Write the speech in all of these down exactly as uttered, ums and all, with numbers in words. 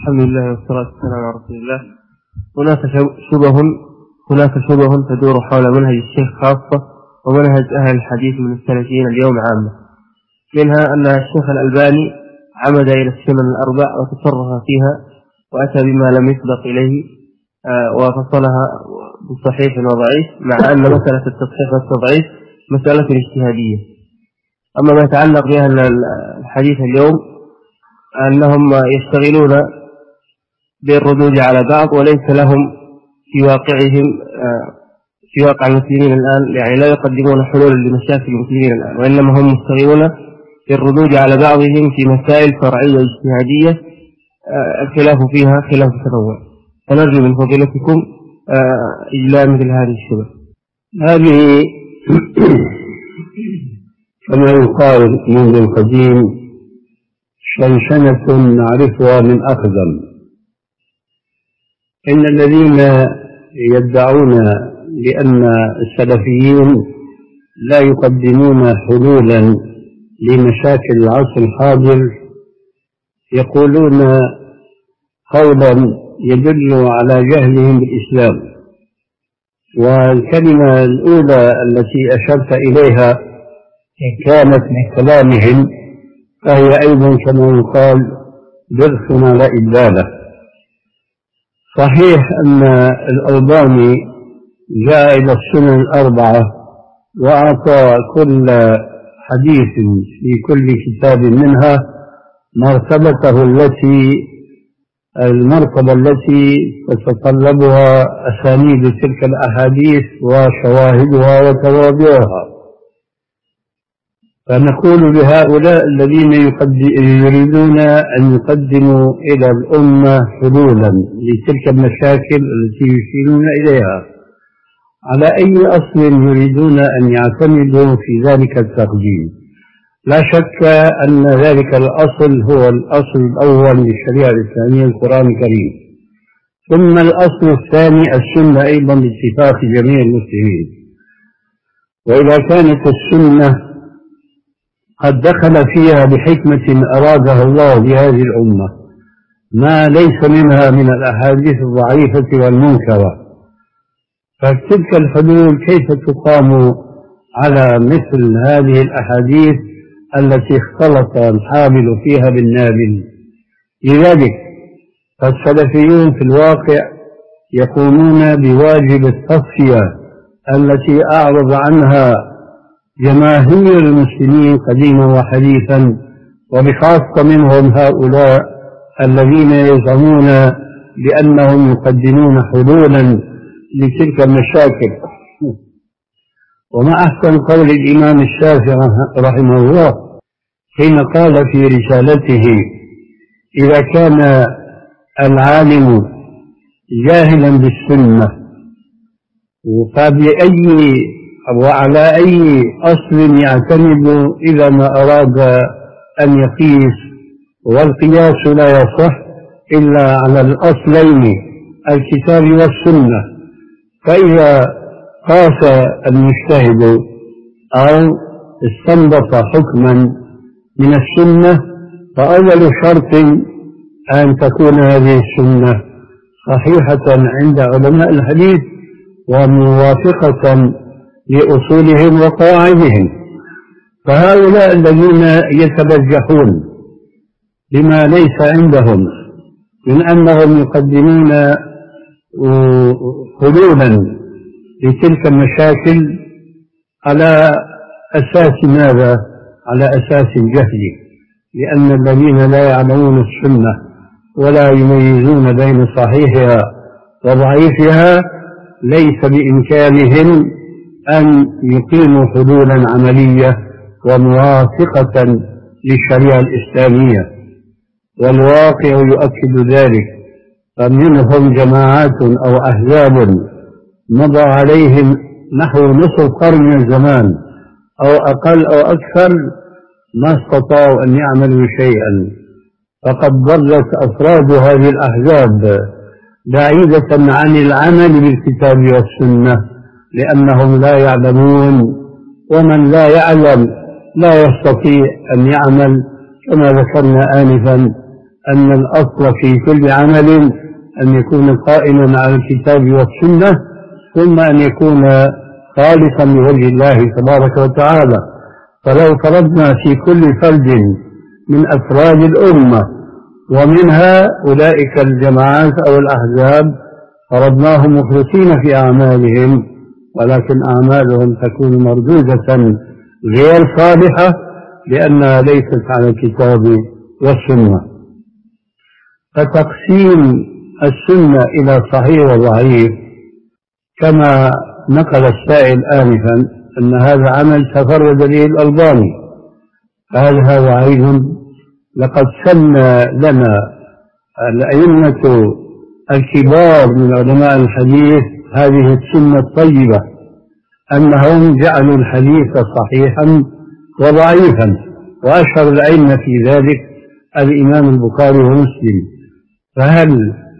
الحمد لله والصلاة والسلام على رسول الله. هناك شبه هناك شبه تدور حول منهج الشيخ خاصة ومنهج أهل الحديث من السلفيين اليوم عامة. منها أن الشيخ الألباني عمد إلى السنن الأربع وتصرف فيها وأتى بما لم يسبق إليه وفصلها بصحيح وضعيف، مع أن مسألة التصحيح والتضعيف مسألة اجتهادية. أما ما يتعلق بأهل الحديث اليوم أنهم يشتغلون بالردود على بعض وليس لهم في واقعهم في واقع المسلمين الآن، يعني لا يقدمون حلولا لمشاكل المسلمين الآن، وإنما هم مشتغلون بالردود على بعضهم في مسائل فرعية اجتهادية الخلاف فيها خلاف تنوع. فنرجو من فضيلتكم إجلاء مثل هذه الشبه. هذه كما يقال منذ القديم شنشنة نعرفها من أقدم. إن الذين يدعون بأن السلفيين لا يقدمون حلولا لمشاكل العصر الحاضر يقولون قولا يدل على جهلهم بالإسلام. والكلمة الأولى التي أشرت إليها كانت من كلامهم، فهي أيضا كما يقال برثنا لا إبداله. صحيح أن الألباني جاء إلى السنن الأربعة وأعطى كل حديث في كل كتاب منها مرتبته التي المرتبة التي تتطلبها أسانيد تلك الأحاديث وشواهدها وتوابعها. فنقول لهؤلاء الذين يريدون أن يقدموا إلى الأمة حلولا لتلك المشاكل التي يشيرون إليها، على أي أصل يريدون أن يعتمدوا في ذلك التقديم؟ لا شك أن ذلك الأصل هو الأصل الأول للشريعة الإسلامية القرآن الكريم، ثم الأصل الثاني السنة أيضا باتفاق جميع المسلمين. وإذا كانت السنة قد دخل فيها بحكمة أرادها الله لهذه الأمة ما ليس منها من الأحاديث الضعيفة والمنكرة، فتلك الحلول كيف تقام على مثل هذه الأحاديث التي اختلط الحامل فيها بالنابل؟ لذلك فالسلفيون في الواقع يقومون بواجب التصفية التي أعرض عنها جماهير المسلمين قديما وحديثا، وبخاصة منهم هؤلاء الذين يزعمون بأنهم يقدمون حلولا لتلك المشاكل. وما أحسن قول الإمام الشافعي رحمه الله حين قال في رسالته: إذا كان العالم جاهلا بالسنة فبأي وعلى أي أصل يعتمد إذا ما أراد أن يقيس؟ والقياس لا يصح إلا على الأصلين الكتاب والسنة. فإذا قاس المجتهد أو استنبط حكما من السنة فأول شرط أن تكون هذه السنة صحيحة عند علماء الحديث وموافقة لأصولهم وقواعدهم. فهؤلاء الذين يتبجحون بما ليس عندهم من أنهم يقدمون حلولا لتلك المشاكل على أساس ماذا؟ على أساس الجهل، لأن الذين لا يعلمون السنة ولا يميزون بين صحيحها وضعيفها ليس بإمكانهم أن يقيموا حلولا عملية وموافقة للشريعة الإسلامية، والواقع يؤكد ذلك. فمنهم جماعات أو أحزاب مضى عليهم نحو نصف قرن من الزمان أو أقل أو أكثر ما استطاعوا أن يعملوا شيئا، فقد ضلت أفراد هذه الأحزاب بعيدة عن العمل بالكتاب والسنة، لأنهم لا يعلمون، ومن لا يعلم لا يستطيع أن يعمل. كما ذكرنا آنفا أن الأصل في كل عمل أن يكون قائما على الكتاب والسنة، ثم أن يكون خالصا لوجه الله تبارك وتعالى. فلو فرضنا في كل فرد من أفراد الأمة ومنها أولئك الجماعات أو الأحزاب فرضناهم مخلصين في أعمالهم، ولكن أعمالهم تكون مردودة غير صالحة لأنها ليست على الكتاب والسنة. فتقسيم السنة إلى صحيح وضعيف كما نقل السائل آنفا أن هذا عمل تفرد به الألباني، فهل هذا عيب؟ لقد سمى لنا الأئمة الكبار من علماء الحديث هذه السنة الطيبة أنهم جعلوا الحديث صحيحا وضعيفا، وأشهر الأئمة في ذلك الإمام البخاري ومسلم. فهل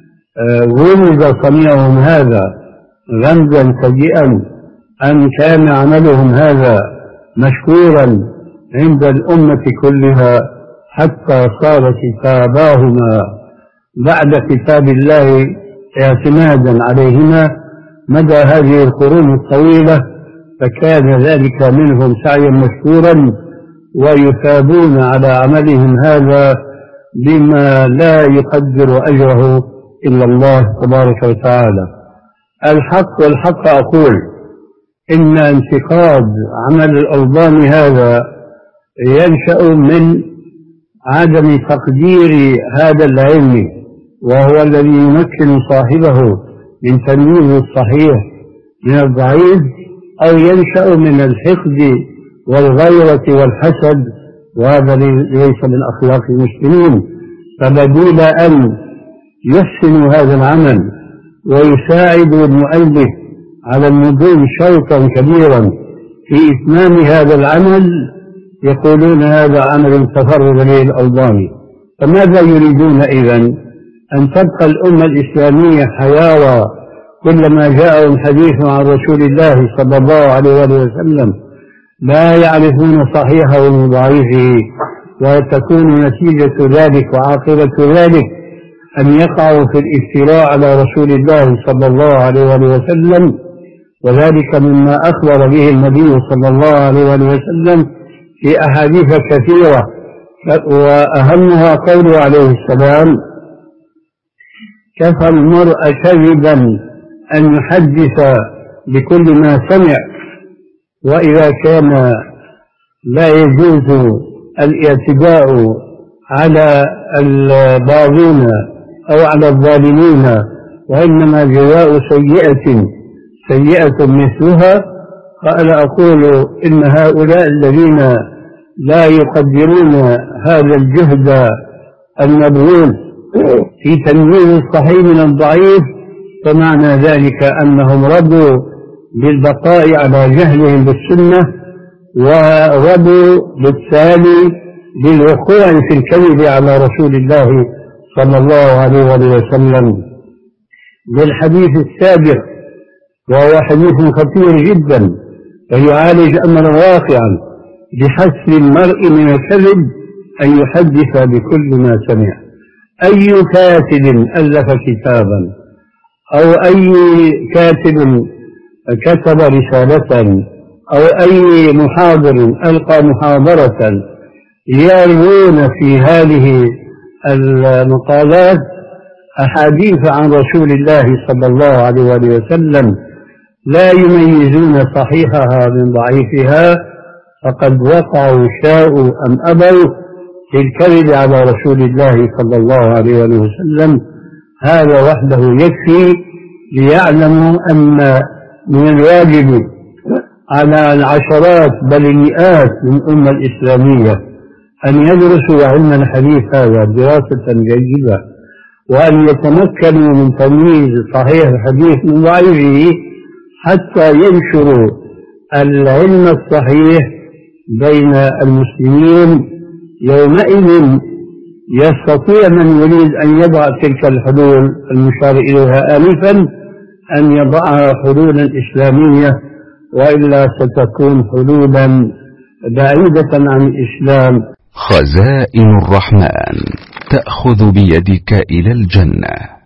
ولد صنيعهم هذا غمزا سيئا أم كان عملهم هذا مشكورا عند الأمة كلها حتى صار كتاباهما بعد كتاب الله اعتمادا عليهما مدى هذه القرون الطويلة، فكان ذلك منهم سعيا مشكورا ويثابون على عملهم هذا بما لا يقدر أجره إلا الله تبارك وتعالى. الحق والحق أقول إن انتقاد عمل الألباني هذا ينشأ من عدم تقدير هذا العلم، وهو الذي يمكن صاحبه من تمييز الصحيح من الضعيف، أو ينشأ من الحقد والغيرة والحسد، وهذا ليس من أخلاق المسلمين. فبدل أن يحسنوا هذا العمل ويساعدوا المؤلف على المضي شوطا كبيرا في إتمام هذا العمل يقولون هذا عمل تفرد به الألباني. فماذا يريدون إذن؟ أن تبقى الأمة الإسلامية حيارى كلما جاءهم حديث عن رسول الله صلى الله عليه وسلم لا يعرفون صحيحه من ضعيفه، وتكون نتيجة ذلك وعاقبة ذلك أن يقعوا في الافتراء على رسول الله صلى الله عليه وسلم، وذلك مما أخبر به النبي صلى الله عليه وسلم في أحاديث كثيرة، وأهمها قوله عليه السلام: كفى المرء كذبا أن يحدث بكل ما سمع. وإذا كان لا يجوز الاعتداء على الباغين أو على الظالمين، وإنما جزاء سيئة سيئة مثلها، فأنا أقول إن هؤلاء الذين لا يقدرون هذا الجهد المبذول في تمييز الصحيح من الضعيف، فمعنى ذلك أنهم رضوا بالبقاء على جهلهم بالسنة، ورضوا بالتالي بالوقوع في الكذب على رسول الله صلى الله عليه وسلم. بالحديث السابق، وهو حديث خطير جدا ويعالج أمرا واقعا بحث المرء من الكذب أن يحدث بكل ما سمع. أي كاتب ألف كتابا أو أي كاتب كتب رسالة أو أي محاضر ألقى محاضرة يروون في هذه المقالات أحاديث عن رسول الله صلى الله عليه وسلم لا يميزون صحيحها من ضعيفها، فقد وقعوا شاءوا أم أبوا في الكذب على رسول الله صلى الله عليه وسلم. هذا وحده يكفي ليعلموا أن من الواجب على العشرات بل المئات من الأمة الإسلامية أن يدرسوا علم الحديث هذا دراسة جيدة، وأن يتمكنوا من تمييز صحيح الحديث من ضعيفه حتى ينشروا العلم الصحيح بين المسلمين. يومئذ يستطيع من يريد أن يضع تلك الحلول المشار إليها آنفا أن يضعها حلولا إسلامية، وإلا ستكون حلولا بعيدة عن الإسلام. خزائن الرحمن. تأخذ بيدك إلى الجنة.